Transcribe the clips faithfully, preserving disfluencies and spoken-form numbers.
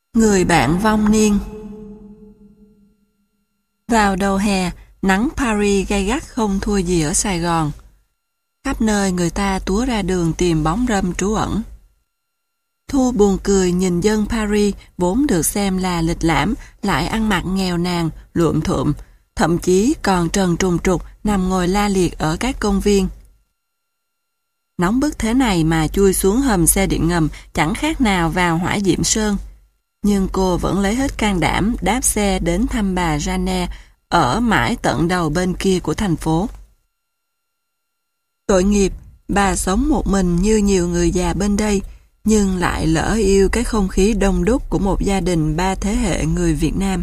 Người bạn vong niên. Vào đầu hè, nắng Paris gay gắt không thua gì ở Sài Gòn. Khắp nơi người ta túa ra đường tìm bóng râm trú ẩn. Thu buồn cười nhìn dân Paris vốn được xem là lịch lãm, lại ăn mặc nghèo nàn, luộm thuộm, thậm chí còn trần trùng trục nằm ngồi la liệt ở các công viên. Nóng bức thế này mà chui xuống hầm xe điện ngầm chẳng khác nào vào hỏa diệm sơn. Nhưng cô vẫn lấy hết can đảm đáp xe đến thăm bà Jeanne ở mãi tận đầu bên kia của thành phố. Tội nghiệp, bà sống một mình như nhiều người già bên đây, nhưng lại lỡ yêu cái không khí đông đúc của một gia đình ba thế hệ người Việt Nam.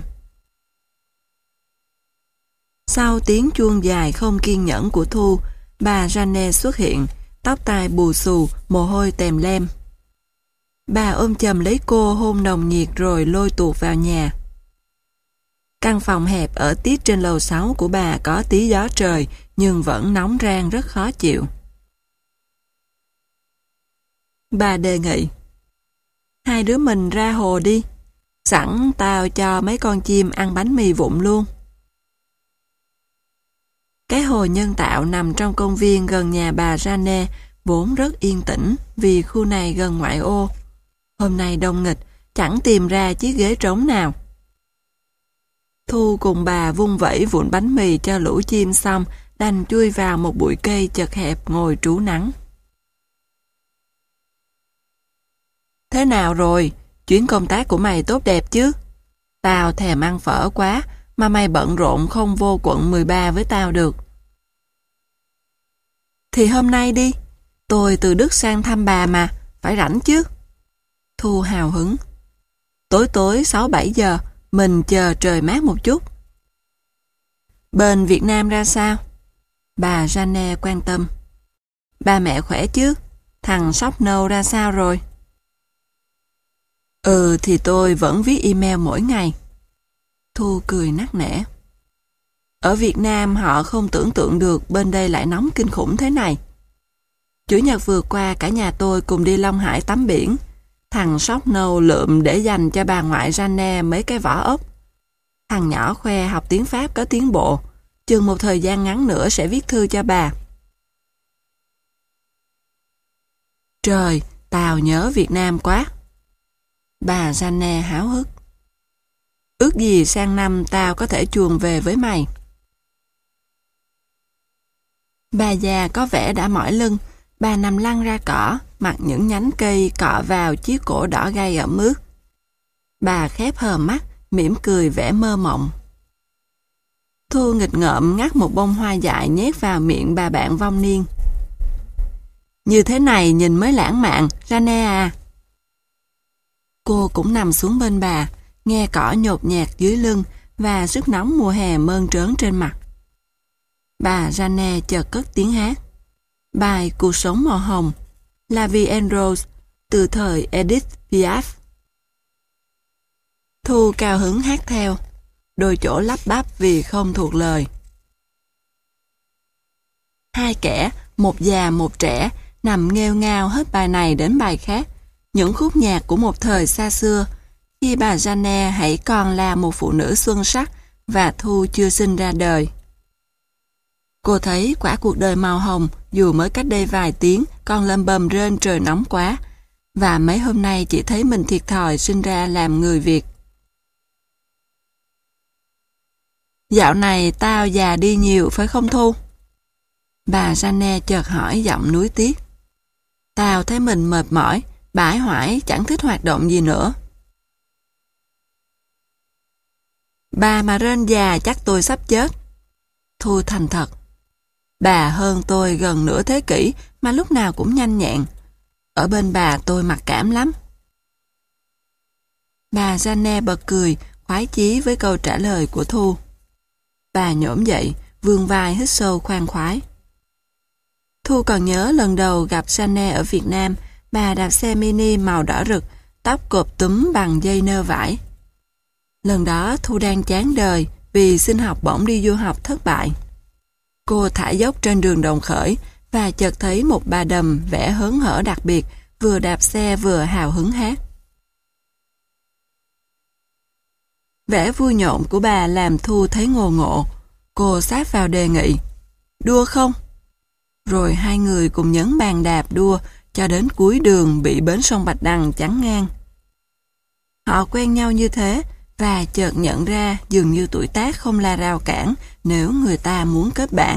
Sau tiếng chuông dài không kiên nhẫn của Thu, bà Jeanne xuất hiện, tóc tai bù xù, mồ hôi tèm lem. Bà ôm chầm lấy cô hôn nồng nhiệt rồi lôi tuột vào nhà. Căn phòng hẹp ở tiết trên lầu sáu của bà có tí gió trời, nhưng vẫn nóng rang rất khó chịu. Bà đề nghị, hai đứa mình ra hồ đi, sẵn tao cho mấy con chim ăn bánh mì vụn luôn. Cái hồ nhân tạo nằm trong công viên gần nhà bà Jeanne vốn rất yên tĩnh vì khu này gần ngoại ô. Hôm nay đông nghịch, chẳng tìm ra chiếc ghế trống nào. Thu cùng bà vung vẩy vụn bánh mì cho lũ chim xong, đành chui vào một bụi cây chật hẹp ngồi trú nắng. Thế nào rồi? Chuyến công tác của mày tốt đẹp chứ? Tao thèm ăn phở quá, mà mày bận rộn không vô quận mười ba với tao được. Thì hôm nay đi, tôi từ Đức sang thăm bà mà, phải rảnh chứ. Thu hào hứng. Tối tối sáu bảy giờ, mình chờ trời mát một chút. Bên Việt Nam ra sao? Bà Jeanne quan tâm. Ba mẹ khỏe chứ? Thằng sóc nâu ra sao rồi? Ừ thì tôi vẫn viết email mỗi ngày. Thu cười nắc nẻ. Ở Việt Nam họ không tưởng tượng được bên đây lại nóng kinh khủng thế này. Chủ nhật vừa qua cả nhà tôi cùng đi Long Hải tắm biển. Thằng sóc nâu lượm để dành cho bà ngoại Jeanne mấy cái vỏ ốc. Thằng nhỏ khoe học tiếng Pháp có tiến bộ, chừng một thời gian ngắn nữa sẽ viết thư cho bà. Trời, tao nhớ Việt Nam quá. Bà Jeanne háo hức. Ước gì sang năm tao có thể chuồn về với mày. Bà già có vẻ đã mỏi lưng, bà nằm lăn ra cỏ, mặc những nhánh cây cọ vào chiếc cổ đỏ gay ẩm ướt. Bà khép hờ mắt, mỉm cười vẻ mơ mộng. Thu nghịch ngợm ngắt một bông hoa dại nhét vào miệng bà bạn vong niên. Như thế này nhìn mới lãng mạn, Jeanne à. Cô cũng nằm xuống bên bà, nghe cỏ nhột nhạt dưới lưng và sức nóng mùa hè mơn trớn trên mặt. Bà Jeanne chợt cất tiếng hát. Bài Cuộc sống màu hồng, La Vie en Rose, từ thời Edith Piaf. Thu cao hứng hát theo, đôi chỗ lắp bắp vì không thuộc lời. Hai kẻ, một già một trẻ, nằm nghêu ngao hết bài này đến bài khác, những khúc nhạc của một thời xa xưa, khi bà Jeanne hãy còn là một phụ nữ xuân sắc và Thu chưa sinh ra đời. Cô thấy quả cuộc đời màu hồng dù mới cách đây vài tiếng còn lầm bầm rên trời nóng quá, và mấy hôm nay chỉ thấy mình thiệt thòi sinh ra làm người Việt. Dạo này tao già đi nhiều phải không Thu? Bà Jeanne chợt hỏi giọng nuối tiếc. Tao thấy mình mệt mỏi, bãi hoải chẳng thích hoạt động gì nữa. Bà mà rên già chắc tôi sắp chết. Thu thành thật. Bà hơn tôi gần nửa thế kỷ mà lúc nào cũng nhanh nhẹn. Ở bên bà tôi mặc cảm lắm. Bà Jeanne bật cười, khoái chí với câu trả lời của Thu. Bà nhổm dậy, vươn vai hít sâu khoan khoái. Thu còn nhớ lần đầu gặp Jeanne ở Việt Nam, bà đạp xe mini màu đỏ rực, tóc cột túm bằng dây nơ vải. Lần đó Thu đang chán đời vì xin học bổng đi du học thất bại. Cô thả dốc trên đường Đồng Khởi và chợt thấy một bà đầm vẻ hớn hở đặc biệt, vừa đạp xe vừa hào hứng hát. Vẻ vui nhộn của bà làm Thu thấy ngồ ngộ. Cô sát vào đề nghị. Đua không? Rồi hai người cùng nhấn bàn đạp đua cho đến cuối đường bị bến sông Bạch Đằng chắn ngang. Họ quen nhau như thế và chợt nhận ra dường như tuổi tác không là rào cản nếu người ta muốn kết bạn.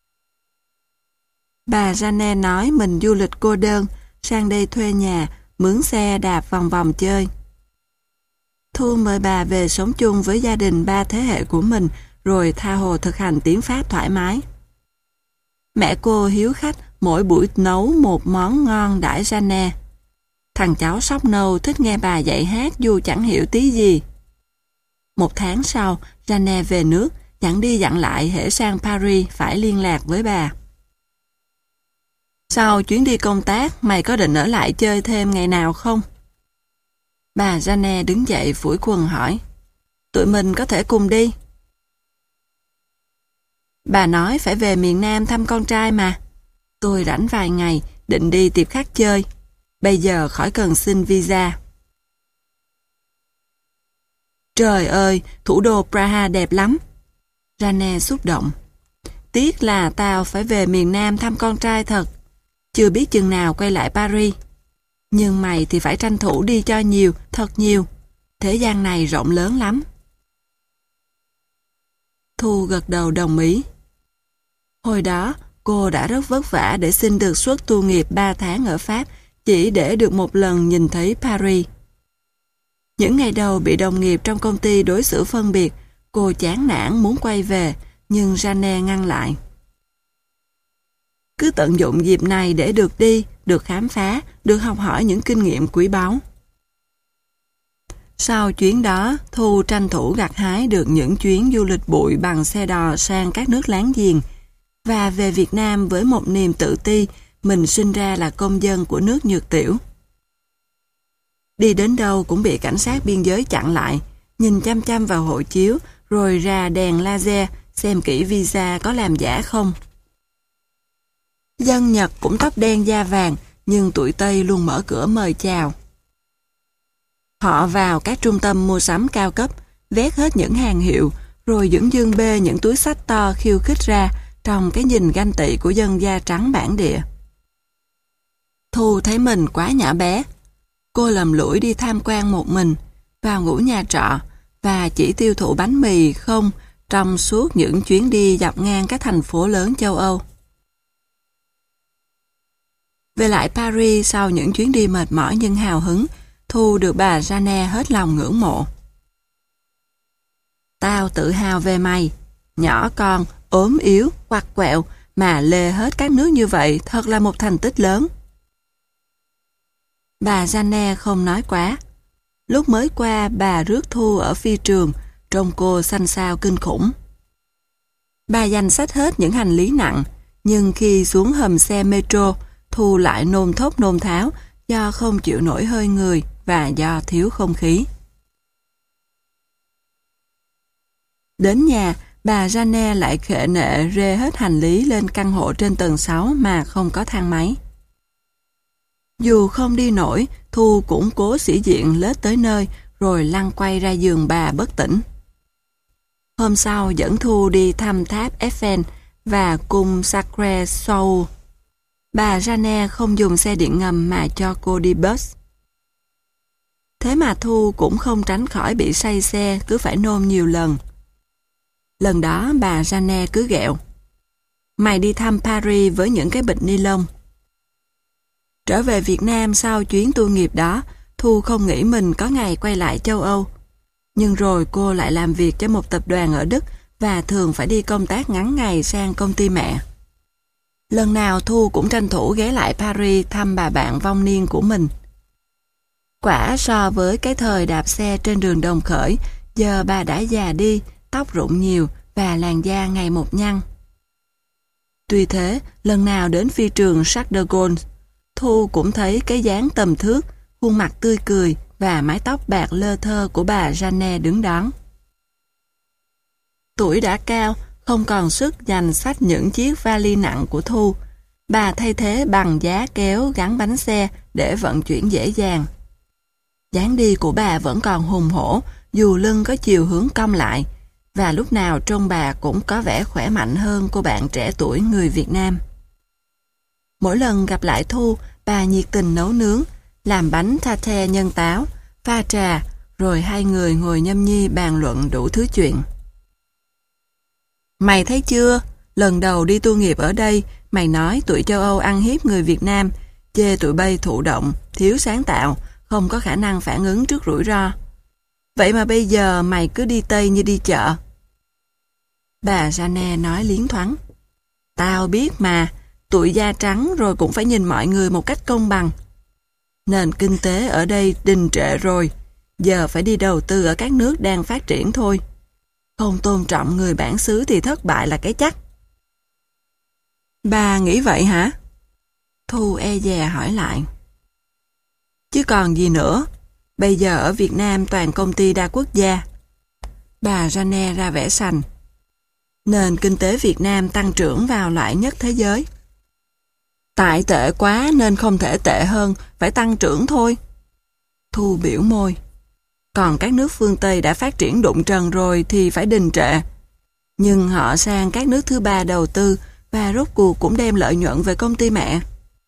Bà Janet nói mình du lịch cô đơn, sang đây thuê nhà, mướn xe đạp vòng vòng chơi. Thu mời bà về sống chung với gia đình ba thế hệ của mình, rồi tha hồ thực hành tiếng Pháp thoải mái. Mẹ cô hiếu khách mỗi buổi nấu một món ngon đãi Janet. Thằng cháu sóc nâu thích nghe bà dạy hát dù chẳng hiểu tí gì. Một tháng sau, Janet về nước, dặn đi dặn lại hễ sang Paris phải liên lạc với bà. Sau chuyến đi công tác, mày có định ở lại chơi thêm ngày nào không? Bà Janet đứng dậy phủi quần hỏi. Tụi mình có thể cùng đi. Bà nói phải về miền Nam thăm con trai mà. Tôi rảnh vài ngày, định đi tiệc khách chơi. Bây giờ khỏi cần xin visa. Trời ơi, thủ đô Praha đẹp lắm. Janet xúc động. Tiếc là tao phải về miền Nam thăm con trai thật. Chưa biết chừng nào quay lại Paris. Nhưng mày thì phải tranh thủ đi cho nhiều, thật nhiều. Thế gian này rộng lớn lắm. Thu gật đầu đồng ý. Hồi đó, cô đã rất vất vả để xin được suất tu nghiệp ba tháng ở Pháp, chỉ để được một lần nhìn thấy Paris. Những ngày đầu bị đồng nghiệp trong công ty đối xử phân biệt, cô chán nản muốn quay về, nhưng Janet ngăn lại. Cứ tận dụng dịp này để được đi, được khám phá, được học hỏi những kinh nghiệm quý báu. Sau chuyến đó, Thu tranh thủ gặt hái được những chuyến du lịch bụi bằng xe đò sang các nước láng giềng và về Việt Nam với một niềm tự ti mình sinh ra là công dân của nước Nhược Tiểu. Đi đến đâu cũng bị cảnh sát biên giới chặn lại, nhìn chăm chăm vào hộ chiếu rồi ra đèn laser xem kỹ visa có làm giả không. Dân Nhật cũng tóc đen da vàng, nhưng tụi Tây luôn mở cửa mời chào. Họ vào các trung tâm mua sắm cao cấp, vét hết những hàng hiệu, rồi dửng dưng bê những túi xách to khiêu khích ra trong cái nhìn ganh tị của dân da trắng bản địa. Thu thấy mình quá nhỏ bé. Cô lầm lũi đi tham quan một mình, vào ngủ nhà trọ và chỉ tiêu thụ bánh mì không trong suốt những chuyến đi dọc ngang các thành phố lớn châu Âu. Về lại Paris sau những chuyến đi mệt mỏi nhưng hào hứng, Thu được bà Janet hết lòng ngưỡng mộ. Tao tự hào về mày, nhỏ con, ốm yếu, quặt quẹo mà lê hết các nước như vậy thật là một thành tích lớn. Bà Janet không nói quá. Lúc mới qua bà rước Thu ở phi trường, trông cô xanh xao kinh khủng. Bà dành xách hết những hành lý nặng, nhưng khi xuống hầm xe metro, Thu lại nôn thốc nôn tháo do không chịu nổi hơi người và do thiếu không khí. Đến nhà, bà Janet lại khệ nệ rê hết hành lý lên căn hộ trên tầng sáu mà không có thang máy. Dù không đi nổi, Thu cũng cố sĩ diện lết tới nơi rồi lăn quay ra giường bà bất tỉnh. Hôm sau dẫn Thu đi thăm tháp Eiffel và cung Sacré-Cœur. Bà Janet không dùng xe điện ngầm mà cho cô đi bus. Thế mà Thu cũng không tránh khỏi bị say xe, cứ phải nôn nhiều lần. Lần đó bà Janet cứ ghẹo. Mày đi thăm Paris với những cái bịch ni lông. Trở về Việt Nam sau chuyến tu nghiệp đó, Thu không nghĩ mình có ngày quay lại châu Âu. Nhưng rồi cô lại làm việc cho một tập đoàn ở Đức và thường phải đi công tác ngắn ngày sang công ty mẹ. Lần nào Thu cũng tranh thủ ghé lại Paris thăm bà bạn vong niên của mình. Quả so với cái thời đạp xe trên đường Đồng Khởi, giờ bà đã già đi, tóc rụng nhiều và làn da ngày một nhăn. Tuy thế, lần nào đến phi trường Charles de Gaulle, Thu cũng thấy cái dáng tầm thước, khuôn mặt tươi cười và mái tóc bạc lơ thơ của bà Janet đứng đón. Tuổi đã cao, không còn sức dành xách những chiếc vali nặng của Thu. Bà thay thế bằng giá kéo gắn bánh xe để vận chuyển dễ dàng. Dáng đi của bà vẫn còn hùng hổ, dù lưng có chiều hướng cong lại, và lúc nào trông bà cũng có vẻ khỏe mạnh hơn cô bạn trẻ tuổi người Việt Nam. Mỗi lần gặp lại Thu, bà nhiệt tình nấu nướng, làm bánh tate nhân táo, pha trà, rồi hai người ngồi nhâm nhi bàn luận đủ thứ chuyện. Mày thấy chưa? Lần đầu đi tu nghiệp ở đây, mày nói tụi châu Âu ăn hiếp người Việt Nam, chê tụi bay thụ động, thiếu sáng tạo, không có khả năng phản ứng trước rủi ro. Vậy mà bây giờ mày cứ đi Tây như đi chợ. Bà Jane nói liến thoáng. Tao biết mà, tụi da trắng rồi cũng phải nhìn mọi người một cách công bằng. Nền kinh tế ở đây đình trệ rồi, giờ phải đi đầu tư ở các nước đang phát triển thôi. Không tôn trọng người bản xứ thì thất bại là cái chắc. Bà nghĩ vậy hả? Thu e dè hỏi lại. Chứ còn gì nữa, bây giờ ở Việt Nam toàn công ty đa quốc gia. Bà Jane ra vẻ sành. Nền kinh tế Việt Nam tăng trưởng vào loại nhất thế giới. Tại tệ quá nên không thể tệ hơn, phải tăng trưởng thôi. Thu biểu môi. Còn các nước phương Tây đã phát triển đụng trần rồi thì phải đình trệ. Nhưng họ sang các nước thứ ba đầu tư và rốt cuộc cũng đem lợi nhuận về công ty mẹ.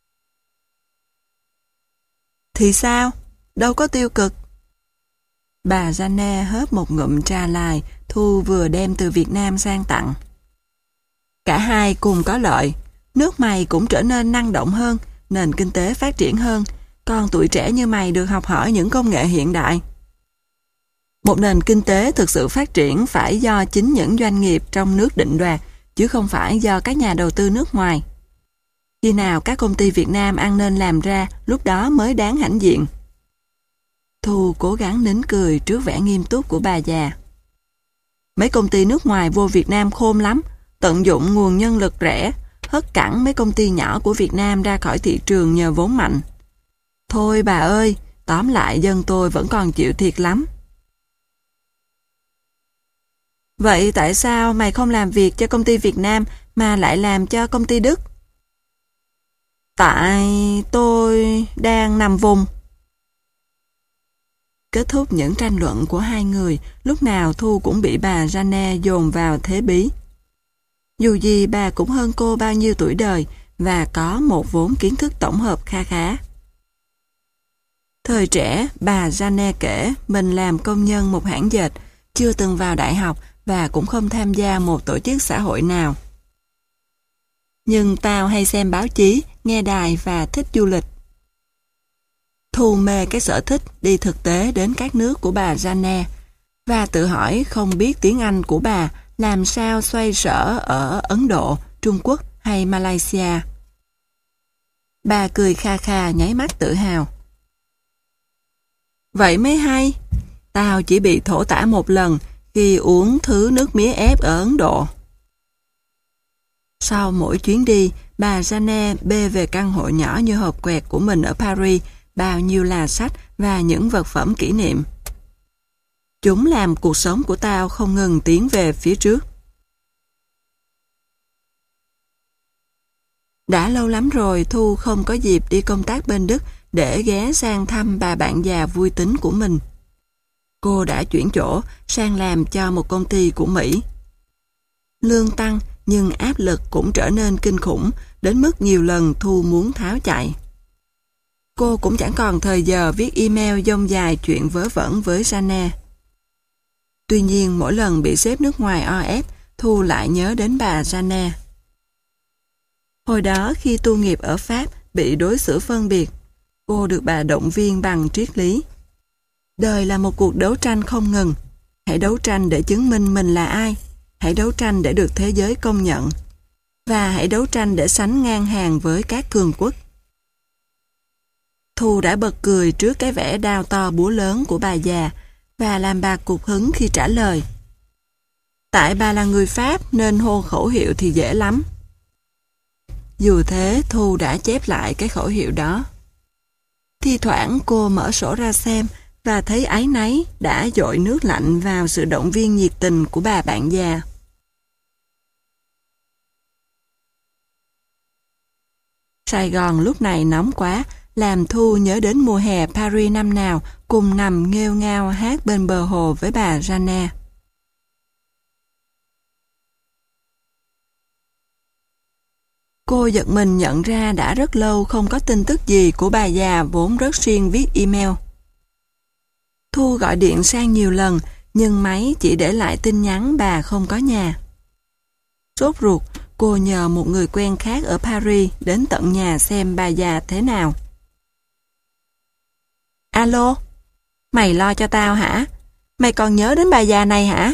Thì sao? Đâu có tiêu cực. Bà Jane hớp một ngụm trà lai Thu vừa đem từ Việt Nam sang tặng. Cả hai cùng có lợi. Nước mày cũng trở nên năng động hơn, nền kinh tế phát triển hơn, còn tuổi trẻ như mày được học hỏi những công nghệ hiện đại. Một nền kinh tế thực sự phát triển phải do chính những doanh nghiệp trong nước định đoạt, chứ không phải do các nhà đầu tư nước ngoài. Khi nào các công ty Việt Nam ăn nên làm ra, lúc đó mới đáng hãnh diện. Thu cố gắng nín cười trước vẻ nghiêm túc của bà già. Mấy công ty nước ngoài vô Việt Nam khôn lắm, tận dụng nguồn nhân lực rẻ, hất cẳng mấy công ty nhỏ của Việt Nam ra khỏi thị trường nhờ vốn mạnh. Thôi bà ơi, tóm lại dân tôi vẫn còn chịu thiệt lắm. Vậy tại sao mày không làm việc cho công ty Việt Nam mà lại làm cho công ty Đức? Tại tôi đang nằm vùng. Kết thúc những tranh luận của hai người, lúc nào Thu cũng bị bà Jane dồn vào thế bí. Dù gì bà cũng hơn cô bao nhiêu tuổi đời và có một vốn kiến thức tổng hợp kha khá. Thời trẻ, bà Jane kể mình làm công nhân một hãng dệt, chưa từng vào đại học và cũng không tham gia một tổ chức xã hội nào. Nhưng tao hay xem báo chí, nghe đài và thích du lịch. Thu mê cái sở thích đi thực tế đến các nước của bà Jane và tự hỏi không biết tiếng Anh của bà làm sao xoay sở ở Ấn Độ, Trung Quốc hay Malaysia. Bà cười kha kha nháy mắt tự hào. Vậy mới hay, tao chỉ bị thổ tả một lần khi uống thứ nước mía ép ở Ấn Độ. Sau mỗi chuyến đi, bà Jane bê về căn hộ nhỏ như hộp quẹt của mình ở Paris bao nhiêu là sách và những vật phẩm kỷ niệm. Chúng làm cuộc sống của tao không ngừng tiến về phía trước. Đã lâu lắm rồi Thu không có dịp đi công tác bên Đức để ghé sang thăm bà bạn già vui tính của mình. Cô đã chuyển chỗ sang làm cho một công ty của Mỹ. Lương tăng nhưng áp lực cũng trở nên kinh khủng đến mức nhiều lần Thu muốn tháo chạy. Cô cũng chẳng còn thời giờ viết email dông dài chuyện vớ vẩn với Jane. Tuy nhiên mỗi lần bị sếp nước ngoài o ép, Thu lại nhớ đến bà Jane. Hồi đó khi tu nghiệp ở Pháp bị đối xử phân biệt, cô được bà động viên bằng triết lý. Đời là một cuộc đấu tranh không ngừng. Hãy đấu tranh để chứng minh mình là ai. Hãy đấu tranh để được thế giới công nhận. Và hãy đấu tranh để sánh ngang hàng với các cường quốc. Thu đã bật cười trước cái vẻ đao to búa lớn của bà già và làm bà cục hứng khi trả lời. Tại bà là người Pháp nên hô khẩu hiệu thì dễ lắm. Dù thế, Thu đã chép lại cái khẩu hiệu đó. Thi thoảng cô mở sổ ra xem và thấy áy náy đã dội nước lạnh vào sự động viên nhiệt tình của bà bạn già. Sài Gòn lúc này nóng quá, làm Thu nhớ đến mùa hè Paris năm nào cùng nằm nghêu ngao hát bên bờ hồ với bà Jane. Cô giật mình nhận ra đã rất lâu không có tin tức gì của bà già vốn rất siêng viết email. Thu gọi điện sang nhiều lần, nhưng máy chỉ để lại tin nhắn bà không có nhà. Sốt ruột, cô nhờ một người quen khác ở Paris đến tận nhà xem bà già thế nào. Alo, mày lo cho tao hả? Mày còn nhớ đến bà già này hả?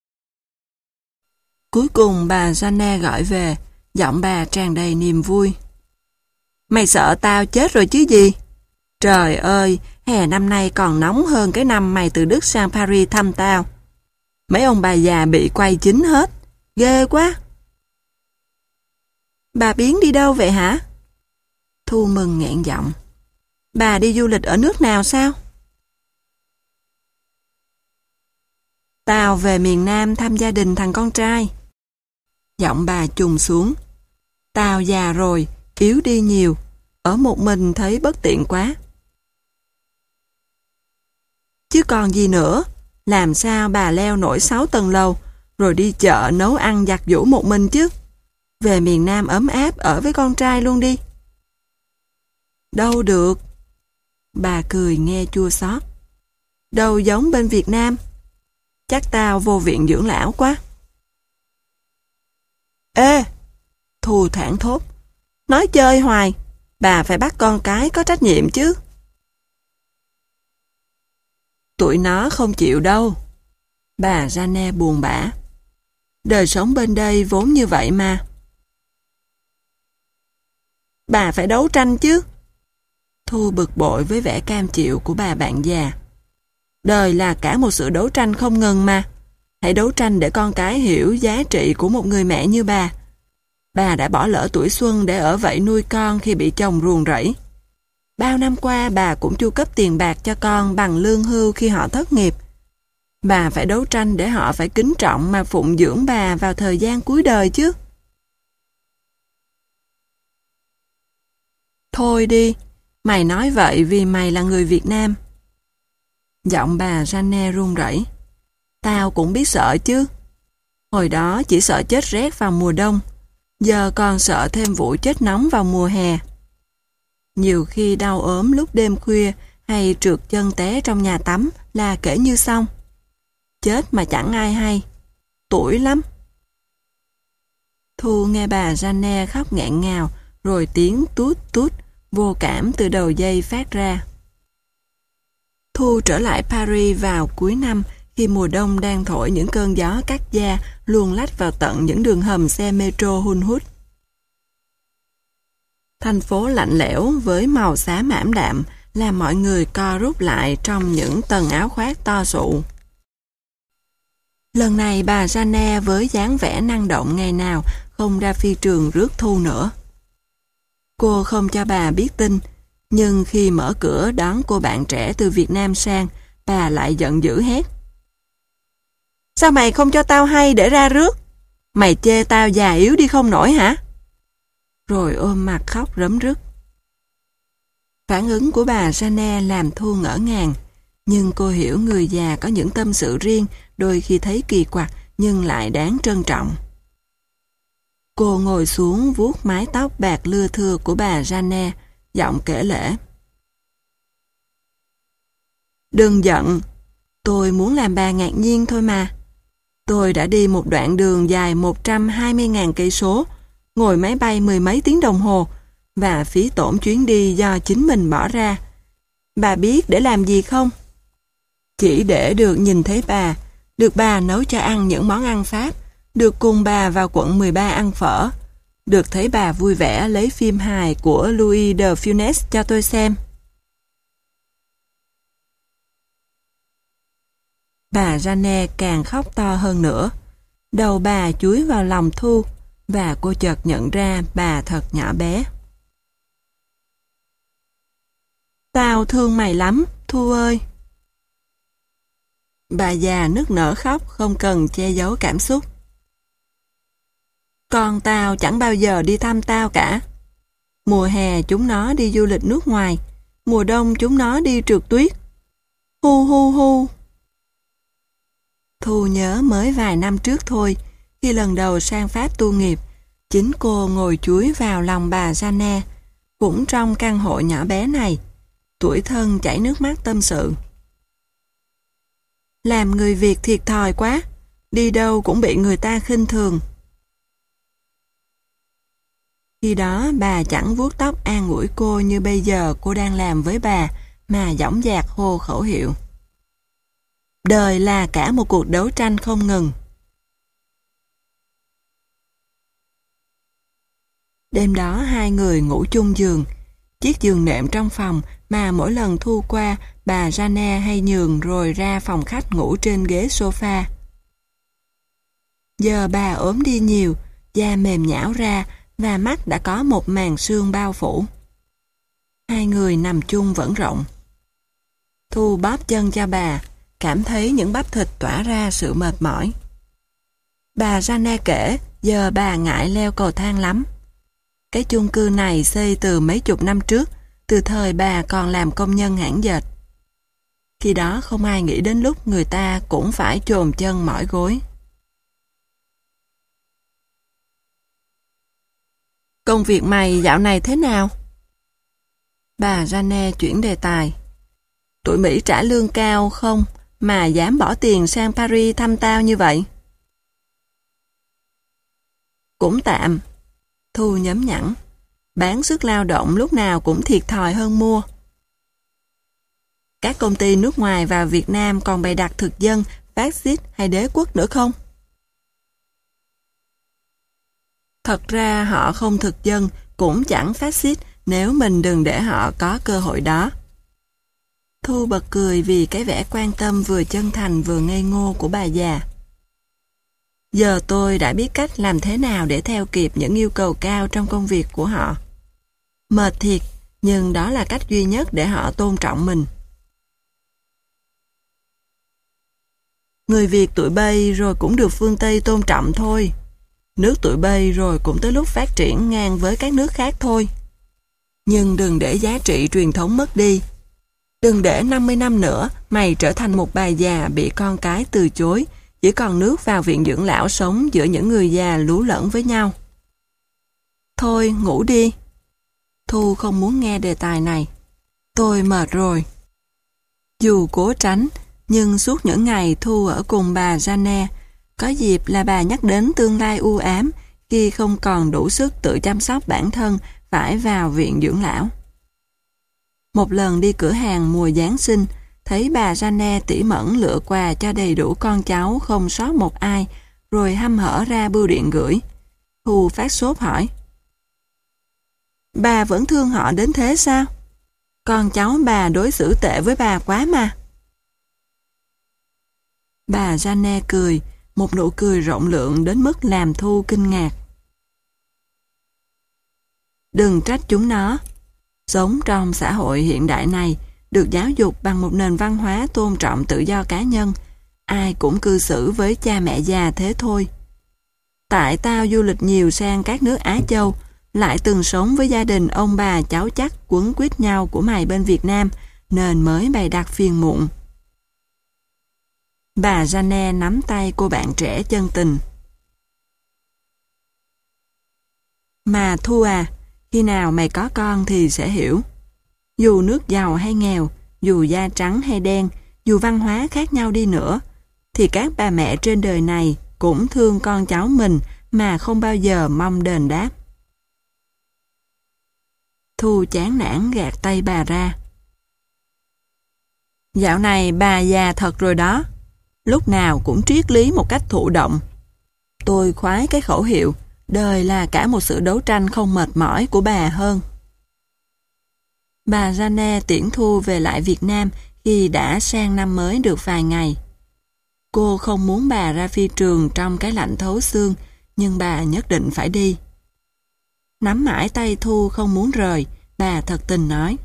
Cuối cùng bà Jane gọi về, giọng bà tràn đầy niềm vui. Mày sợ tao chết rồi chứ gì? Trời ơi, hè năm nay còn nóng hơn cái năm mày từ Đức sang Paris thăm tao. Mấy ông bà già bị quay chính hết, ghê quá. Bà biến đi đâu vậy hả? Thu mừng nghẹn giọng. Bà đi du lịch ở nước nào sao? Tao về miền Nam thăm gia đình thằng con trai. Giọng bà trùng xuống. Tao già rồi, yếu đi nhiều, ở một mình thấy bất tiện quá. Chứ còn gì nữa, làm sao bà leo nổi sáu tầng lầu, rồi đi chợ nấu ăn giặt giũ một mình chứ? Về miền Nam ấm áp ở với con trai luôn đi. Đâu được. Bà cười nghe chua xót. Đâu giống bên Việt Nam. Chắc tao vô viện dưỡng lão quá. Ê! Thu thảng thốt. Nói chơi hoài, bà phải bắt con cái có trách nhiệm chứ. Tụi nó không chịu đâu. Bà Jane buồn bã. Đời sống bên đây vốn như vậy mà. Bà phải đấu tranh chứ. Thu bực bội với vẻ cam chịu của bà bạn già. Đời là cả một sự đấu tranh không ngừng mà. Hãy đấu tranh để con cái hiểu giá trị của một người mẹ như bà. Bà đã bỏ lỡ tuổi xuân để ở vậy nuôi con khi bị chồng ruồng rẫy. Bao năm qua bà cũng chu cấp tiền bạc cho con bằng lương hưu khi họ thất nghiệp. Bà phải đấu tranh để họ phải kính trọng mà phụng dưỡng bà vào thời gian cuối đời chứ. Thôi đi, mày nói vậy vì mày là người Việt Nam. Giọng bà Jane run rẩy. Tao cũng biết sợ chứ. Hồi đó chỉ sợ chết rét vào mùa đông, giờ còn sợ thêm vụ chết nóng vào mùa hè. Nhiều khi đau ốm lúc đêm khuya hay trượt chân té trong nhà tắm là kể như xong. Chết mà chẳng ai hay. Tủi lắm. Thu nghe bà Jane khóc nghẹn ngào, rồi tiếng tút tút vô cảm từ đầu dây phát ra. Thu trở lại Paris vào cuối năm khi mùa đông đang thổi những cơn gió cắt da luồn lách vào tận những đường hầm xe metro hun hút. Thành phố lạnh lẽo với màu xám ảm đạm làm mọi người co rút lại trong những tầng áo khoác to sụ. Lần này bà Jane với dáng vẻ năng động ngày nào không ra phi trường rước Thu nữa. Cô không cho bà biết tin, nhưng khi mở cửa đón cô bạn trẻ từ Việt Nam sang, bà lại giận dữ hét. Sao mày không cho tao hay để ra rước? Mày chê tao già yếu đi không nổi hả? Rồi ôm mặt khóc rấm rứt. Phản ứng của bà Jane làm Thu ngỡ ngàng, nhưng cô hiểu người già có những tâm sự riêng, đôi khi thấy kỳ quặc nhưng lại đáng trân trọng. Cô ngồi xuống vuốt mái tóc bạc lưa thưa của bà Jane, giọng kể lể. Đừng giận, tôi muốn làm bà ngạc nhiên thôi mà. Tôi đã đi một đoạn đường dài một trăm hai mươi nghìn cây số, ngồi máy bay mười mấy tiếng đồng hồ, và phí tổn chuyến đi do chính mình bỏ ra. Bà biết để làm gì không? Chỉ để được nhìn thấy bà, được bà nấu cho ăn những món ăn Pháp, được cùng bà vào quận mười ba ăn phở, được thấy bà vui vẻ lấy phim hài của Louis de Funès cho tôi xem. Bà Jane càng khóc to hơn nữa. Đầu bà chúi vào lòng Thu, và cô chợt nhận ra bà thật nhỏ bé. Tao thương mày lắm, Thu ơi. Bà già nức nở khóc không cần che giấu cảm xúc. Con tao chẳng bao giờ đi thăm tao cả. Mùa hè chúng nó đi du lịch nước ngoài, mùa đông chúng nó đi trượt tuyết. Hu hu hu. Thu nhớ mới vài năm trước thôi, khi lần đầu sang Pháp tu nghiệp, chính cô ngồi chúi vào lòng bà Janet, cũng trong căn hộ nhỏ bé này. Tủi thân chảy nước mắt tâm sự. Làm người Việt thiệt thòi quá, đi đâu cũng bị người ta khinh thường. Khi đó bà chẳng vuốt tóc an ủi cô như bây giờ cô đang làm với bà, mà dõng dạc hô khẩu hiệu. Đời là cả một cuộc đấu tranh không ngừng. Đêm đó hai người ngủ chung giường. Chiếc giường nệm trong phòng mà mỗi lần Thu qua, bà Janet hay nhường rồi ra phòng khách ngủ trên ghế sofa. Giờ bà ốm đi nhiều, da mềm nhão ra và mắt đã có một màn sương bao phủ. Hai người nằm chung vẫn rộng. Thu bóp chân cho bà, cảm thấy những bắp thịt tỏa ra sự mệt mỏi. Bà Janet kể, giờ bà ngại leo cầu thang lắm. Cái chung cư này xây từ mấy chục năm trước, từ thời bà còn làm công nhân hãng dệt. Khi đó không ai nghĩ đến lúc người ta cũng phải chồm chân mỏi gối. Công việc mày dạo này thế nào? Bà Janet chuyển đề tài. Tụi Mỹ trả lương cao không mà dám bỏ tiền sang Paris thăm tao như vậy? Cũng tạm. Thu nhấm nhẵn. Bán sức lao động lúc nào cũng thiệt thòi hơn mua. Các công ty nước ngoài vào Việt Nam còn bày đặt thực dân, phát xít hay đế quốc nữa không? Thật ra họ không thực dân, cũng chẳng phát xít nếu mình đừng để họ có cơ hội đó. Thu bật cười vì cái vẻ quan tâm vừa chân thành vừa ngây ngô của bà già. Giờ tôi đã biết cách làm thế nào để theo kịp những yêu cầu cao trong công việc của họ. Mệt thiệt, nhưng đó là cách duy nhất để họ tôn trọng mình. Người Việt tụi bay rồi cũng được phương Tây tôn trọng thôi. Nước tụi bay rồi cũng tới lúc phát triển ngang với các nước khác thôi. Nhưng đừng để giá trị truyền thống mất đi. Đừng để năm mươi năm nữa mày trở thành một bà già bị con cái từ chối, chỉ còn nước vào viện dưỡng lão sống giữa những người già lú lẫn với nhau. Thôi, ngủ đi. Thu không muốn nghe đề tài này. Tôi mệt rồi. Dù cố tránh, nhưng suốt những ngày Thu ở cùng bà Janet, có dịp là bà nhắc đến tương lai u ám khi không còn đủ sức tự chăm sóc bản thân phải vào viện dưỡng lão. Một lần đi cửa hàng mùa Giáng sinh, thấy bà Janet tỉ mẩn lựa quà cho đầy đủ con cháu không sót một ai, rồi hăm hở ra bưu điện gửi. Thu phát sốt hỏi. Bà vẫn thương họ đến thế sao? Con cháu bà đối xử tệ với bà quá mà. Bà Janet cười, một nụ cười rộng lượng đến mức làm Thu kinh ngạc. Đừng trách chúng nó. Sống trong xã hội hiện đại này, được giáo dục bằng một nền văn hóa tôn trọng tự do cá nhân, ai cũng cư xử với cha mẹ già thế thôi. Tại tao du lịch nhiều sang các nước Á Châu, lại từng sống với gia đình ông bà cháu chắc quấn quýt nhau của mày bên Việt Nam, nên mới bày đặt phiền muộn. Bà Janet nắm tay cô bạn trẻ chân tình. Mà Thu à, khi nào mày có con thì sẽ hiểu. Dù nước giàu hay nghèo, dù da trắng hay đen, dù văn hóa khác nhau đi nữa, thì các bà mẹ trên đời này cũng thương con cháu mình mà không bao giờ mong đền đáp. Thu chán nản gạt tay bà ra. Dạo này bà già thật rồi đó. Lúc nào cũng triết lý một cách thụ động. Tôi khoái cái khẩu hiệu đời là cả một sự đấu tranh không mệt mỏi của bà hơn. Bà Janet tiễn Thu về lại Việt Nam khi đã sang năm mới được vài ngày. Cô không muốn bà ra phi trường trong cái lạnh thấu xương, nhưng bà nhất định phải đi. Nắm mãi tay Thu không muốn rời, bà thật tình nói.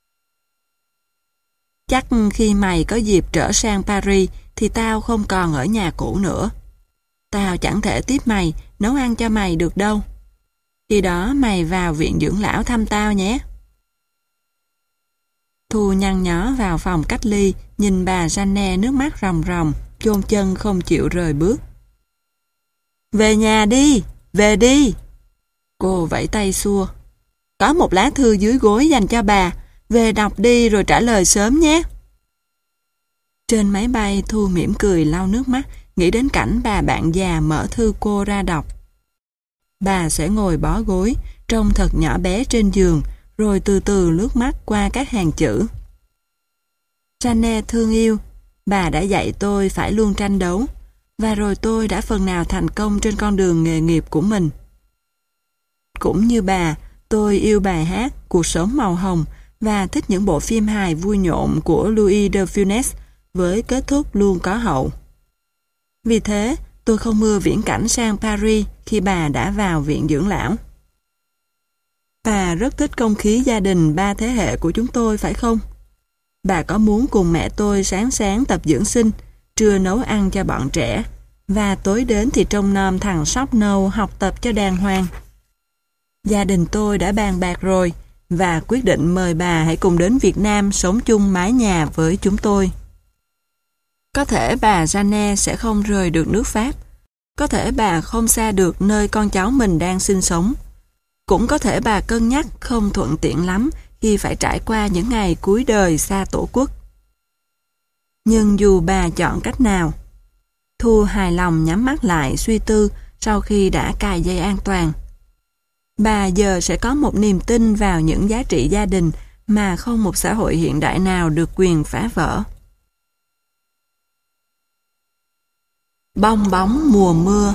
Chắc khi mày có dịp trở sang Paris thì tao không còn ở nhà cũ nữa. Tao chẳng thể tiếp mày, nấu ăn cho mày được đâu. Khi đó mày vào viện dưỡng lão thăm tao nhé. Thu nhăn nhó vào phòng cách ly, nhìn bà Jane nước mắt ròng ròng, chôn chân không chịu rời bước. Về nhà đi, về đi. Cô vẫy tay xua. Có một lá thư dưới gối dành cho bà, về đọc đi rồi trả lời sớm nhé. Trên máy bay, Thu mỉm cười lau nước mắt, nghĩ đến cảnh bà bạn già mở thư cô ra đọc. Bà sẽ ngồi bó gối, trông thật nhỏ bé trên giường, rồi từ từ lướt mắt qua các hàng chữ. Jane thương yêu, bà đã dạy tôi phải luôn tranh đấu, và rồi tôi đã phần nào thành công trên con đường nghề nghiệp của mình. Cũng như bà, tôi yêu bài hát Cuộc sống màu hồng và thích những bộ phim hài vui nhộn của Louis de Funès với kết thúc luôn có hậu. Vì thế, tôi không mơ viễn cảnh sang Paris khi bà đã vào viện dưỡng lão. Bà rất thích không khí gia đình ba thế hệ của chúng tôi phải không? Bà có muốn cùng mẹ tôi sáng sáng tập dưỡng sinh, trưa nấu ăn cho bọn trẻ, và tối đến thì trông nom thằng sóc nâu học tập cho đàng hoàng. Gia đình tôi đã bàn bạc rồi, và quyết định mời bà hãy cùng đến Việt Nam sống chung mái nhà với chúng tôi. Có thể bà Jane sẽ không rời được nước Pháp. Có thể bà không xa được nơi con cháu mình đang sinh sống. Cũng có thể bà cân nhắc không thuận tiện lắm khi phải trải qua những ngày cuối đời xa tổ quốc. Nhưng dù bà chọn cách nào, Thu hài lòng nhắm mắt lại suy tư sau khi đã cài dây an toàn. Bà giờ sẽ có một niềm tin vào những giá trị gia đình mà không một xã hội hiện đại nào được quyền phá vỡ. Bong bóng mùa mưa.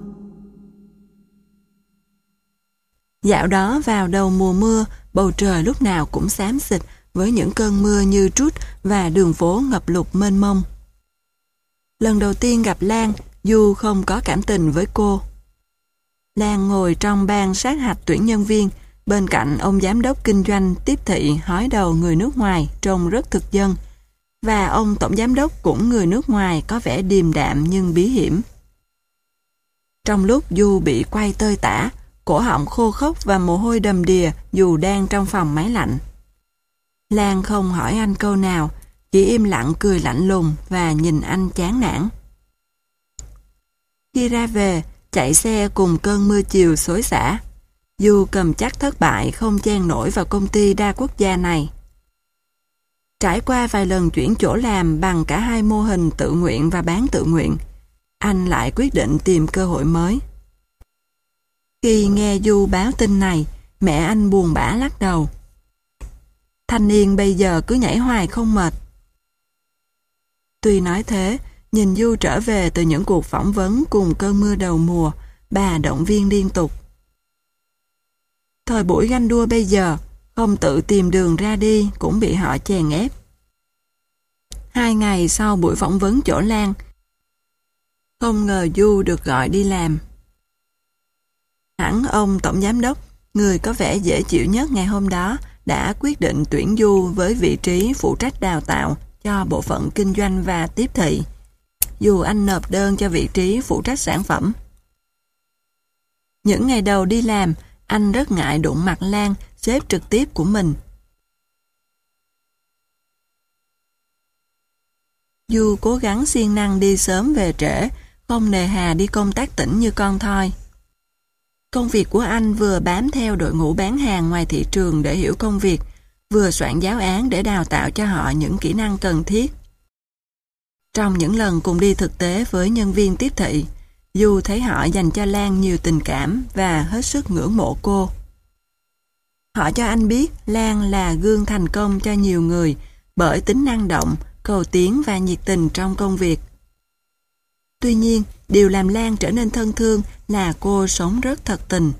Dạo đó vào đầu mùa mưa, bầu trời lúc nào cũng xám xịt với những cơn mưa như trút và đường phố ngập lụt mênh mông. Lần đầu tiên gặp Lan, Du không có cảm tình với cô. Lan ngồi trong ban sát hạch tuyển nhân viên, bên cạnh ông giám đốc kinh doanh tiếp thị hói đầu người nước ngoài trông rất thực dân, và ông tổng giám đốc cũng người nước ngoài có vẻ điềm đạm nhưng bí hiểm. Trong lúc Du bị quay tơi tả, cổ họng khô khốc và mồ hôi đầm đìa dù đang trong phòng máy lạnh, Lan không hỏi anh câu nào, chỉ im lặng cười lạnh lùng và nhìn anh chán nản. Khi ra về, chạy xe cùng cơn mưa chiều xối xả, Du cầm chắc thất bại không chen nổi vào công ty đa quốc gia này. Trải qua vài lần chuyển chỗ làm bằng cả hai mô hình tự nguyện và bán tự nguyện, anh lại quyết định tìm cơ hội mới. Khi nghe Du báo tin này, mẹ anh buồn bã lắc đầu. Thanh niên bây giờ cứ nhảy hoài không mệt. Tuy nói thế, nhìn Du trở về từ những cuộc phỏng vấn cùng cơn mưa đầu mùa, bà động viên liên tục. Thời buổi ganh đua bây giờ, không tự tìm đường ra đi cũng bị họ chèn ép. Hai ngày sau buổi phỏng vấn chỗ Lan, không ngờ Du được gọi đi làm. Hẳn ông tổng giám đốc, người có vẻ dễ chịu nhất ngày hôm đó, đã quyết định tuyển Du với vị trí phụ trách đào tạo cho bộ phận kinh doanh và tiếp thị, dù anh nộp đơn cho vị trí phụ trách sản phẩm. Những ngày đầu đi làm, anh rất ngại đụng mặt Lan, sếp trực tiếp của mình. Du cố gắng siêng năng đi sớm về trễ, không nề hà đi công tác tỉnh như con thoi. Công việc của anh vừa bám theo đội ngũ bán hàng ngoài thị trường để hiểu công việc, vừa soạn giáo án để đào tạo cho họ những kỹ năng cần thiết. Trong những lần cùng đi thực tế với nhân viên tiếp thị, Du thấy họ dành cho Lan nhiều tình cảm và hết sức ngưỡng mộ cô. Họ cho anh biết Lan là gương thành công cho nhiều người bởi tính năng động, cầu tiến và nhiệt tình trong công việc. Tuy nhiên, điều làm Lan trở nên thân thương là cô sống rất thật tình.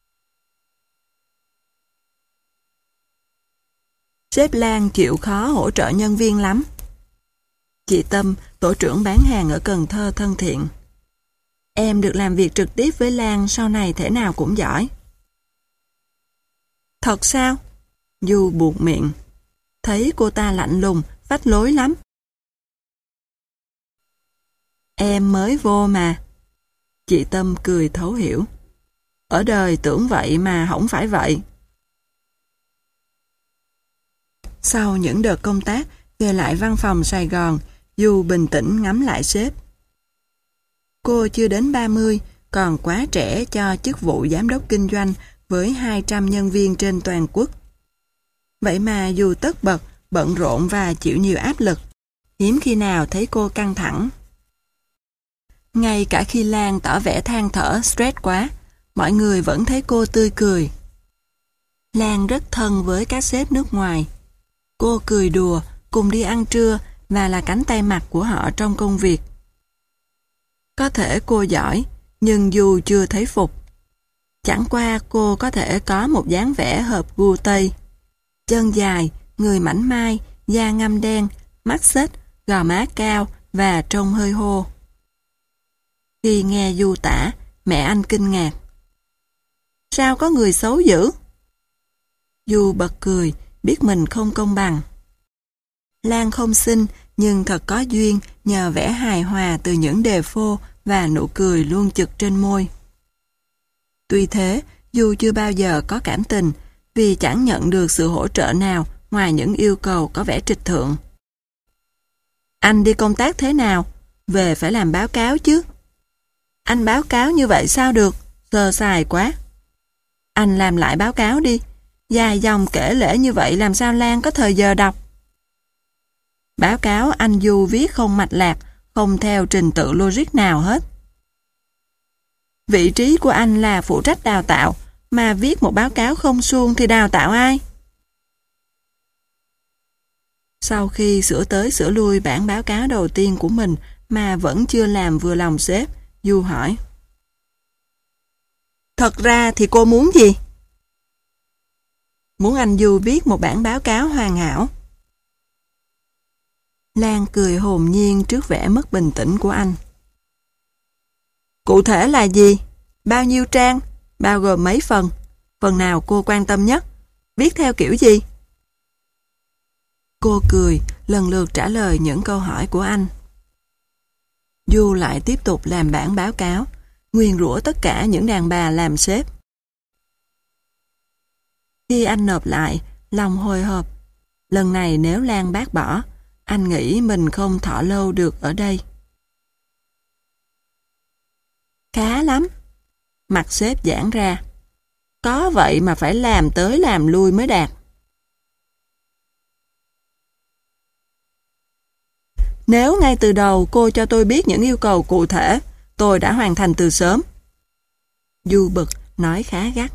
Sếp Lan chịu khó hỗ trợ nhân viên lắm. Chị Tâm, tổ trưởng bán hàng ở Cần Thơ thân thiện. Em được làm việc trực tiếp với Lan sau này thể nào cũng giỏi. Thật sao? Du buột miệng. Thấy cô ta lạnh lùng, phách lối lắm. Em mới vô mà. Chị Tâm cười thấu hiểu. Ở đời tưởng vậy mà không phải vậy. Sau những đợt công tác, về lại văn phòng Sài Gòn, Du bình tĩnh ngắm lại sếp. Cô chưa đến ba mươi, còn quá trẻ cho chức vụ giám đốc kinh doanh với hai trăm nhân viên trên toàn quốc. Vậy mà dù tất bật, bận rộn và chịu nhiều áp lực, hiếm khi nào thấy cô căng thẳng. Ngay cả khi Lan tỏ vẻ than thở stress quá, mọi người vẫn thấy cô tươi cười. Lan rất thân với các sếp nước ngoài. Cô cười đùa, cùng đi ăn trưa và là cánh tay mặt của họ trong công việc. Có thể cô giỏi, nhưng dù chưa thấy phục. Chẳng qua cô có thể có một dáng vẻ hợp gu Tây. Chân dài, người mảnh mai, da ngăm đen, mắt xếch, gò má cao và trông hơi hô. Khi nghe Du tả, mẹ anh kinh ngạc. Sao có người xấu dữ? Du bật cười, biết mình không công bằng. Lan không xinh, nhưng thật có duyên nhờ vẻ hài hòa từ những đề phô và nụ cười luôn trực trên môi. Tuy thế, Du chưa bao giờ có cảm tình vì chẳng nhận được sự hỗ trợ nào ngoài những yêu cầu có vẻ trịch thượng. Anh đi công tác thế nào? Về phải làm báo cáo chứ. Anh báo cáo như vậy sao được? Sơ sài quá. Anh làm lại báo cáo đi. Dài dòng kể lể như vậy làm sao Lan có thời giờ đọc? Báo cáo anh Du viết không mạch lạc, không theo trình tự logic nào hết. Vị trí của anh là phụ trách đào tạo, mà viết một báo cáo không suông thì đào tạo ai? Sau khi sửa tới sửa lui bản báo cáo đầu tiên của mình mà vẫn chưa làm vừa lòng sếp, Du hỏi. Thật ra thì cô muốn gì? Muốn anh Du viết một bản báo cáo hoàn hảo. Lan cười hồn nhiên trước vẻ mất bình tĩnh của anh. Cụ thể là gì? Bao nhiêu trang? Bao gồm mấy phần? Phần nào cô quan tâm nhất? Viết theo kiểu gì? Cô cười, lần lượt trả lời những câu hỏi của anh. Du lại tiếp tục làm bản báo cáo, nguyền rủa tất cả những đàn bà làm sếp. Khi anh nộp lại, lòng hồi hộp. Lần này nếu Lan bác bỏ, anh nghĩ mình không thọ lâu được ở đây. Khá lắm. Mặt sếp giãn ra. Có vậy mà phải làm tới làm lui mới đạt. Nếu ngay từ đầu cô cho tôi biết những yêu cầu cụ thể, tôi đã hoàn thành từ sớm. Du bực, nói khá gắt.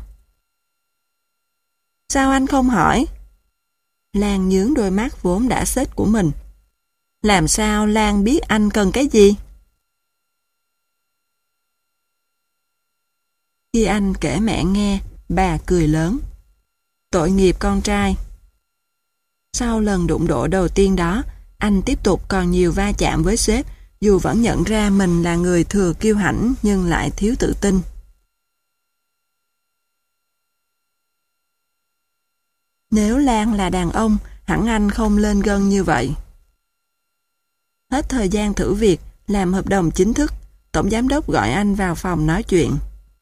Sao anh không hỏi? Lan nhướng đôi mắt vốn đã xếch của mình. Làm sao Lan biết anh cần cái gì? Khi anh kể mẹ nghe, bà cười lớn. Tội nghiệp con trai. Sau lần đụng độ đầu tiên đó, anh tiếp tục còn nhiều va chạm với sếp, dù vẫn nhận ra mình là người thừa kiêu hãnh nhưng lại thiếu tự tin. Nếu Lan là đàn ông, hẳn anh không lên gân như vậy. Hết thời gian thử việc, làm hợp đồng chính thức, tổng giám đốc gọi anh vào phòng nói chuyện.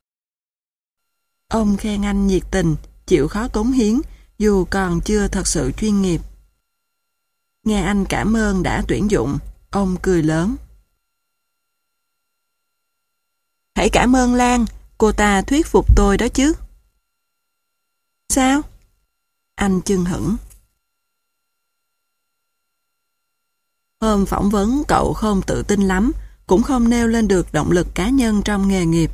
Ông khen anh nhiệt tình, chịu khó cống hiến, dù còn chưa thật sự chuyên nghiệp. Nghe anh cảm ơn đã tuyển dụng, ông cười lớn. Hãy cảm ơn Lan, cô ta thuyết phục tôi đó chứ. Sao? Anh chưng hửng. Hôm phỏng vấn cậu không tự tin lắm, cũng không nêu lên được động lực cá nhân trong nghề nghiệp.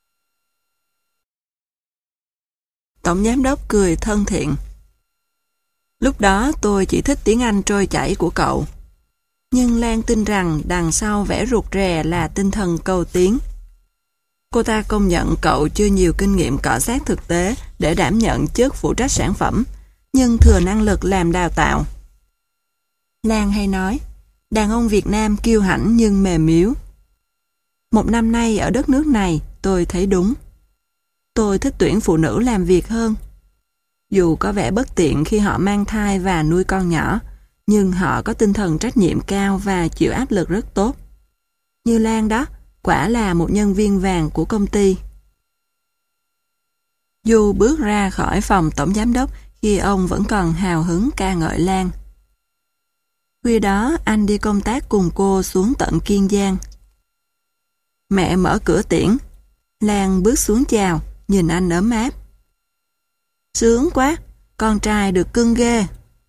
Tổng giám đốc cười thân thiện. Lúc đó tôi chỉ thích tiếng Anh trôi chảy của cậu. Nhưng Lan tin rằng đằng sau vẻ rụt rè là tinh thần cầu tiến. Cô ta công nhận cậu chưa nhiều kinh nghiệm cọ xát thực tế để đảm nhận chức phụ trách sản phẩm, nhưng thừa năng lực làm đào tạo. Lan hay nói, đàn ông Việt Nam kiêu hãnh nhưng mềm yếu. Một năm nay ở đất nước này, tôi thấy đúng. Tôi thích tuyển phụ nữ làm việc hơn. Dù có vẻ bất tiện khi họ mang thai và nuôi con nhỏ, nhưng họ có tinh thần trách nhiệm cao và chịu áp lực rất tốt. Như Lan đó, quả là một nhân viên vàng của công ty. Du bước ra khỏi phòng tổng giám đốc khi ông vẫn còn hào hứng ca ngợi Lan. Khuya đó anh đi công tác cùng cô xuống tận Kiên Giang. Mẹ mở cửa tiễn. Lan bước xuống chào, nhìn anh ấm áp. Sướng quá, con trai được cưng ghê.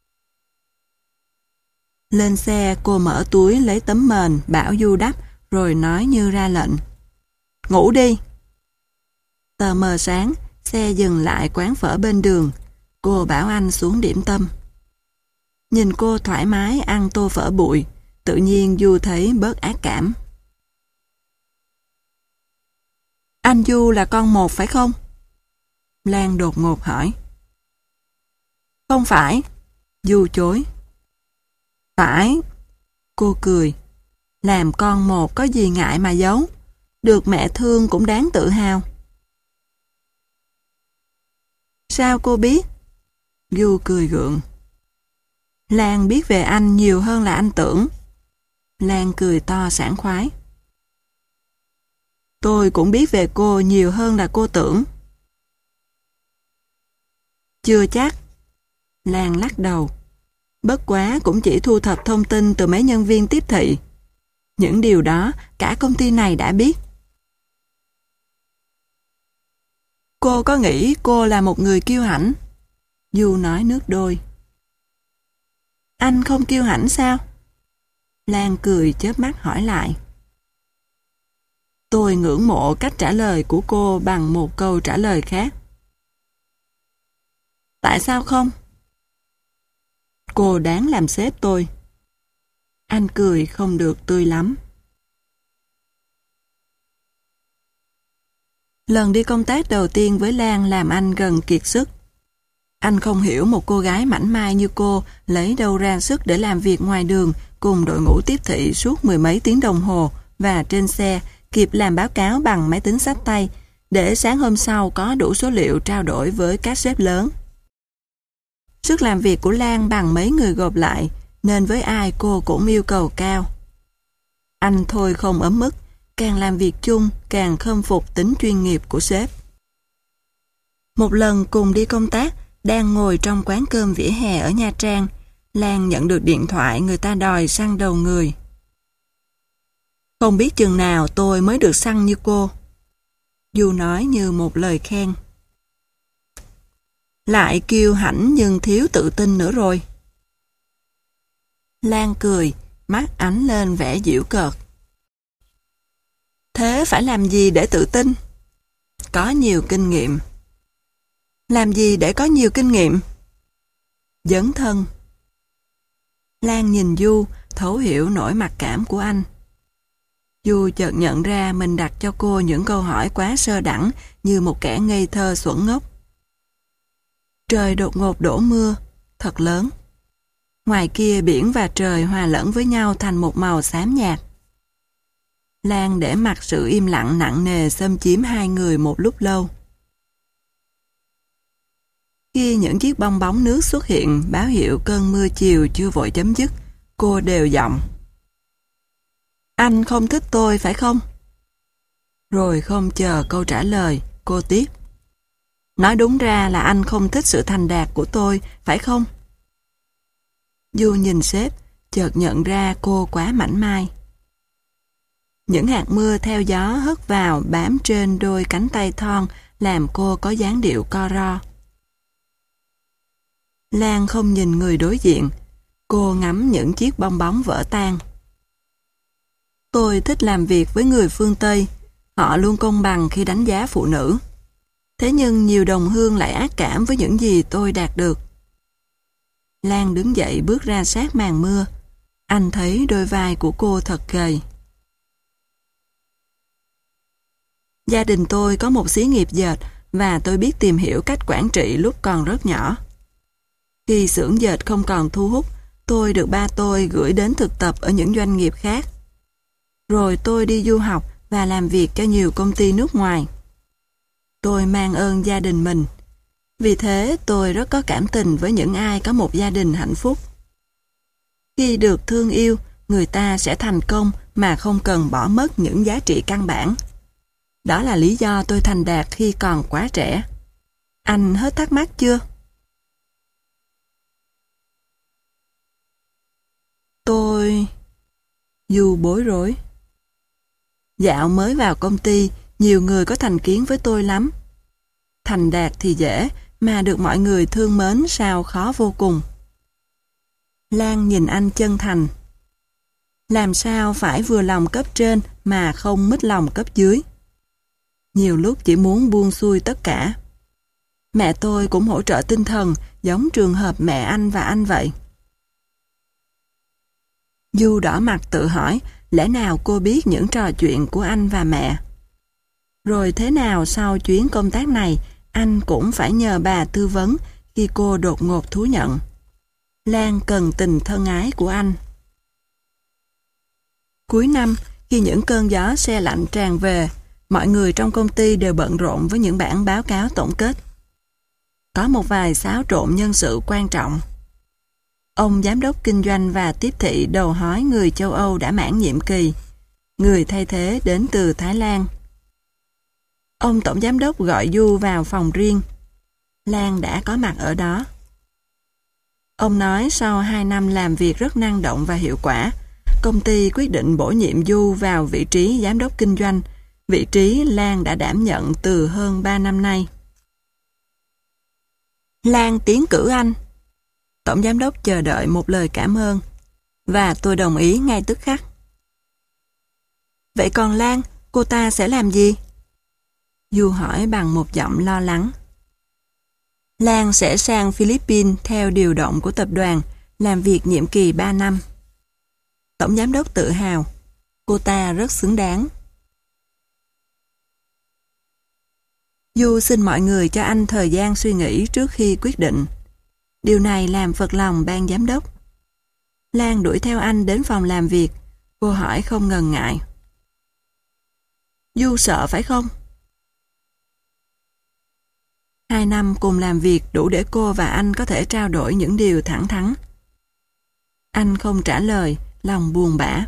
Lên xe cô mở túi lấy tấm mền bảo Du đắp rồi nói như ra lệnh. Ngủ đi. Tờ mờ sáng, xe dừng lại quán phở bên đường. Cô bảo anh xuống điểm tâm. Nhìn cô thoải mái ăn tô phở bụi, tự nhiên Du thấy bớt ác cảm. Anh Du là con một phải không? Lan đột ngột hỏi. Không phải. Du chối. Phải. Cô cười. Làm con một có gì ngại mà giấu. Được mẹ thương cũng đáng tự hào. Sao cô biết? Du cười gượng. Lan biết về anh nhiều hơn là anh tưởng. Lan cười to sảng khoái. Tôi cũng biết về cô nhiều hơn là cô tưởng. Chưa chắc. Lan lắc đầu. Bất quá cũng chỉ thu thập thông tin từ mấy nhân viên tiếp thị. Những điều đó cả công ty này đã biết. Cô có nghĩ cô là một người kiêu hãnh? Du nói nước đôi. Anh không kiêu hãnh sao? Lan cười chớp mắt hỏi lại. Tôi ngưỡng mộ cách trả lời của cô bằng một câu trả lời khác. Tại sao không? Cô đáng làm sếp tôi. Anh cười không được tươi lắm. Lần đi công tác đầu tiên với Lan làm anh gần kiệt sức. Anh không hiểu một cô gái mảnh mai như cô lấy đâu ra sức để làm việc ngoài đường cùng đội ngũ tiếp thị suốt mười mấy tiếng đồng hồ và trên xe kịp làm báo cáo bằng máy tính xách tay để sáng hôm sau có đủ số liệu trao đổi với các sếp lớn. Sức làm việc của Lan bằng mấy người gộp lại nên với ai cô cũng yêu cầu cao. Anh thôi không ấm ức, càng làm việc chung càng khâm phục tính chuyên nghiệp của sếp. Một lần cùng đi công tác, đang ngồi trong quán cơm vỉa hè ở Nha Trang, Lan nhận được điện thoại người ta đòi xăng đầu người. Không biết chừng nào tôi mới được xăng như cô. Du nói như một lời khen. Lại kiêu hãnh nhưng thiếu tự tin nữa rồi. Lan cười, mắt ánh lên vẻ giễu cợt. Thế phải làm gì để tự tin? Có nhiều kinh nghiệm. Làm gì để có nhiều kinh nghiệm? Dấn thân. Lan nhìn Du, thấu hiểu nỗi mặc cảm của anh. Du chợt nhận ra mình đặt cho cô những câu hỏi quá sơ đẳng như một kẻ ngây thơ xuẩn ngốc. Trời đột ngột đổ mưa, thật lớn. Ngoài kia biển và trời hòa lẫn với nhau thành một màu xám nhạt. Lan để mặc sự im lặng nặng nề xâm chiếm hai người một lúc lâu. Khi những chiếc bong bóng nước xuất hiện báo hiệu cơn mưa chiều chưa vội chấm dứt, cô đều giọng. Anh không thích tôi phải không? Rồi không chờ câu trả lời, cô tiếp. Nói đúng ra là anh không thích sự thành đạt của tôi, phải không? Du nhìn sếp, chợt nhận ra cô quá mảnh mai. Những hạt mưa theo gió hất vào bám trên đôi cánh tay thon làm cô có dáng điệu co ro. Lan không nhìn người đối diện, cô ngắm những chiếc bong bóng vỡ tan. Tôi thích làm việc với người phương Tây, họ luôn công bằng khi đánh giá phụ nữ. Thế nhưng nhiều đồng hương lại ác cảm với những gì tôi đạt được. Lan đứng dậy bước ra sát màn mưa. Anh thấy đôi vai của cô thật gầy. Gia đình tôi có một xí nghiệp dệt và tôi biết tìm hiểu cách quản trị lúc còn rất nhỏ. Khi xưởng dệt không còn thu hút, tôi được ba tôi gửi đến thực tập ở những doanh nghiệp khác. Rồi tôi đi du học và làm việc cho nhiều công ty nước ngoài. Tôi mang ơn gia đình mình. Vì thế tôi rất có cảm tình với những ai có một gia đình hạnh phúc. Khi được thương yêu, người ta sẽ thành công mà không cần bỏ mất những giá trị căn bản. Đó là lý do tôi thành đạt khi còn quá trẻ. Anh hết thắc mắc chưa? Tôi... Du bối rối. Dạo mới vào công ty, nhiều người có thành kiến với tôi lắm. Thành đạt thì dễ, mà được mọi người thương mến sao khó vô cùng. Lan nhìn anh chân thành. Làm sao phải vừa lòng cấp trên mà không mít lòng cấp dưới. Nhiều lúc chỉ muốn buông xuôi tất cả. Mẹ tôi cũng hỗ trợ tinh thần, giống trường hợp mẹ anh và anh vậy. Du đỏ mặt tự hỏi, lẽ nào cô biết những trò chuyện của anh và mẹ? Rồi thế nào sau chuyến công tác này, anh cũng phải nhờ bà tư vấn khi cô đột ngột thú nhận. Lan cần tình thân ái của anh. Cuối năm, khi những cơn gió se lạnh tràn về, mọi người trong công ty đều bận rộn với những bản báo cáo tổng kết. Có một vài xáo trộn nhân sự quan trọng. Ông giám đốc kinh doanh và tiếp thị đầu hói người châu Âu đã mãn nhiệm kỳ, người thay thế đến từ Thái Lan. Ông tổng giám đốc gọi Du vào phòng riêng. Lan đã có mặt ở đó. Ông nói sau hai năm làm việc rất năng động và hiệu quả, công ty quyết định bổ nhiệm Du vào vị trí giám đốc kinh doanh, vị trí Lan đã đảm nhận từ hơn ba năm nay. Lan tiến cử anh. Tổng giám đốc chờ đợi một lời cảm ơn, và tôi đồng ý ngay tức khắc. Vậy còn Lan, cô ta sẽ làm gì? Du hỏi bằng một giọng lo lắng. Lan sẽ sang Philippines theo điều động của tập đoàn, làm việc nhiệm kỳ ba năm. Tổng giám đốc tự hào, cô ta rất xứng đáng. Du xin mọi người cho anh thời gian suy nghĩ trước khi quyết định. Điều này làm phật lòng ban giám đốc. Lan đuổi theo anh đến phòng làm việc. Cô hỏi không ngần ngại. Du sợ phải không? Hai năm cùng làm việc đủ để cô và anh có thể trao đổi những điều thẳng thắn. Anh không trả lời, lòng buồn bã.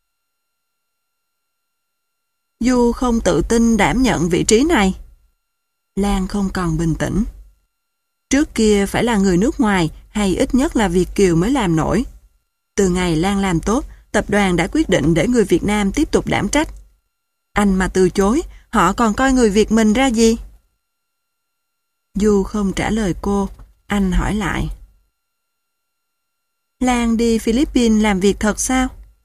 Du không tự tin đảm nhận vị trí này. Lan không còn bình tĩnh. Trước kia phải là người nước ngoài hay ít nhất là Việt kiều mới làm nổi. Từ ngày Lan làm tốt, tập đoàn đã quyết định để người Việt Nam tiếp tục đảm trách. Anh mà từ chối, họ còn coi người Việt mình ra gì? Du không trả lời cô, anh hỏi lại. Lan đi Philippines làm việc thật sao?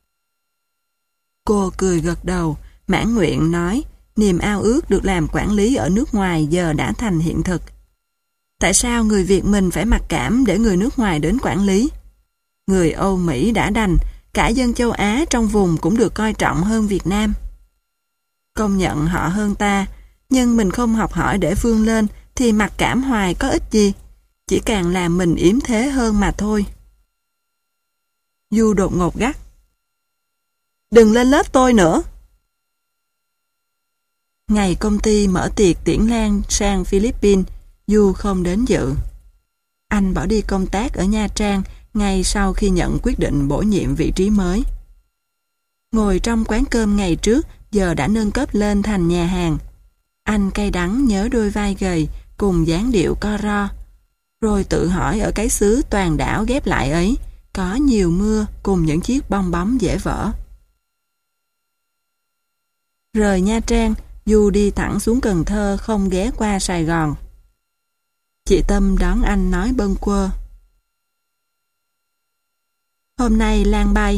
Cô cười gật đầu, mãn nguyện nói, niềm ao ước được làm quản lý ở nước ngoài giờ đã thành hiện thực. Tại sao người Việt mình phải mặc cảm để người nước ngoài đến quản lý? Người Âu Mỹ đã đành, cả dân châu Á trong vùng cũng được coi trọng hơn Việt Nam. Công nhận họ hơn ta, nhưng mình không học hỏi để vươn lên thì mặc cảm hoài có ích gì, chỉ càng làm mình yếm thế hơn mà thôi. Du đột ngột gắt. Đừng lên lớp tôi nữa. Ngày công ty mở tiệc tiễn Lan sang Philippines, Du không đến dự. Anh bỏ đi công tác ở Nha Trang ngay sau khi nhận quyết định bổ nhiệm vị trí mới. Ngồi trong quán cơm ngày trước, giờ đã nâng cấp lên thành nhà hàng. Anh cay đắng nhớ đôi vai gầy cùng dáng điệu co ro, rồi tự hỏi ở cái xứ toàn đảo ghép lại ấy có nhiều mưa cùng những chiếc bong bóng dễ vỡ. Rời Nha Trang, Du đi thẳng xuống Cần Thơ không ghé qua Sài Gòn. Chị Tâm đón anh nói bâng quơ. Hôm nay Lan bay.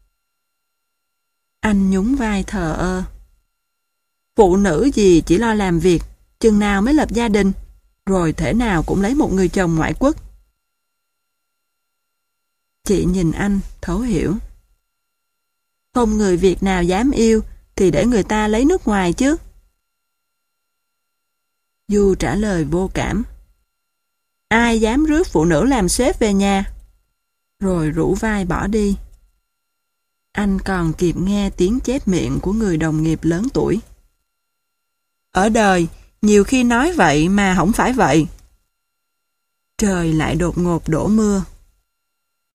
Anh nhún vai thờ ơ. Phụ nữ gì chỉ lo làm việc, chừng nào mới lập gia đình, rồi thể nào cũng lấy một người chồng ngoại quốc. Chị nhìn anh, thấu hiểu. Không người Việt nào dám yêu, thì để người ta lấy nước ngoài chứ. Du trả lời vô cảm. Ai dám rước phụ nữ làm sếp về nhà? Rồi rũ vai bỏ đi. Anh còn kịp nghe tiếng chép miệng của người đồng nghiệp lớn tuổi. Ở đời, nhiều khi nói vậy mà không phải vậy. Trời lại đột ngột đổ mưa.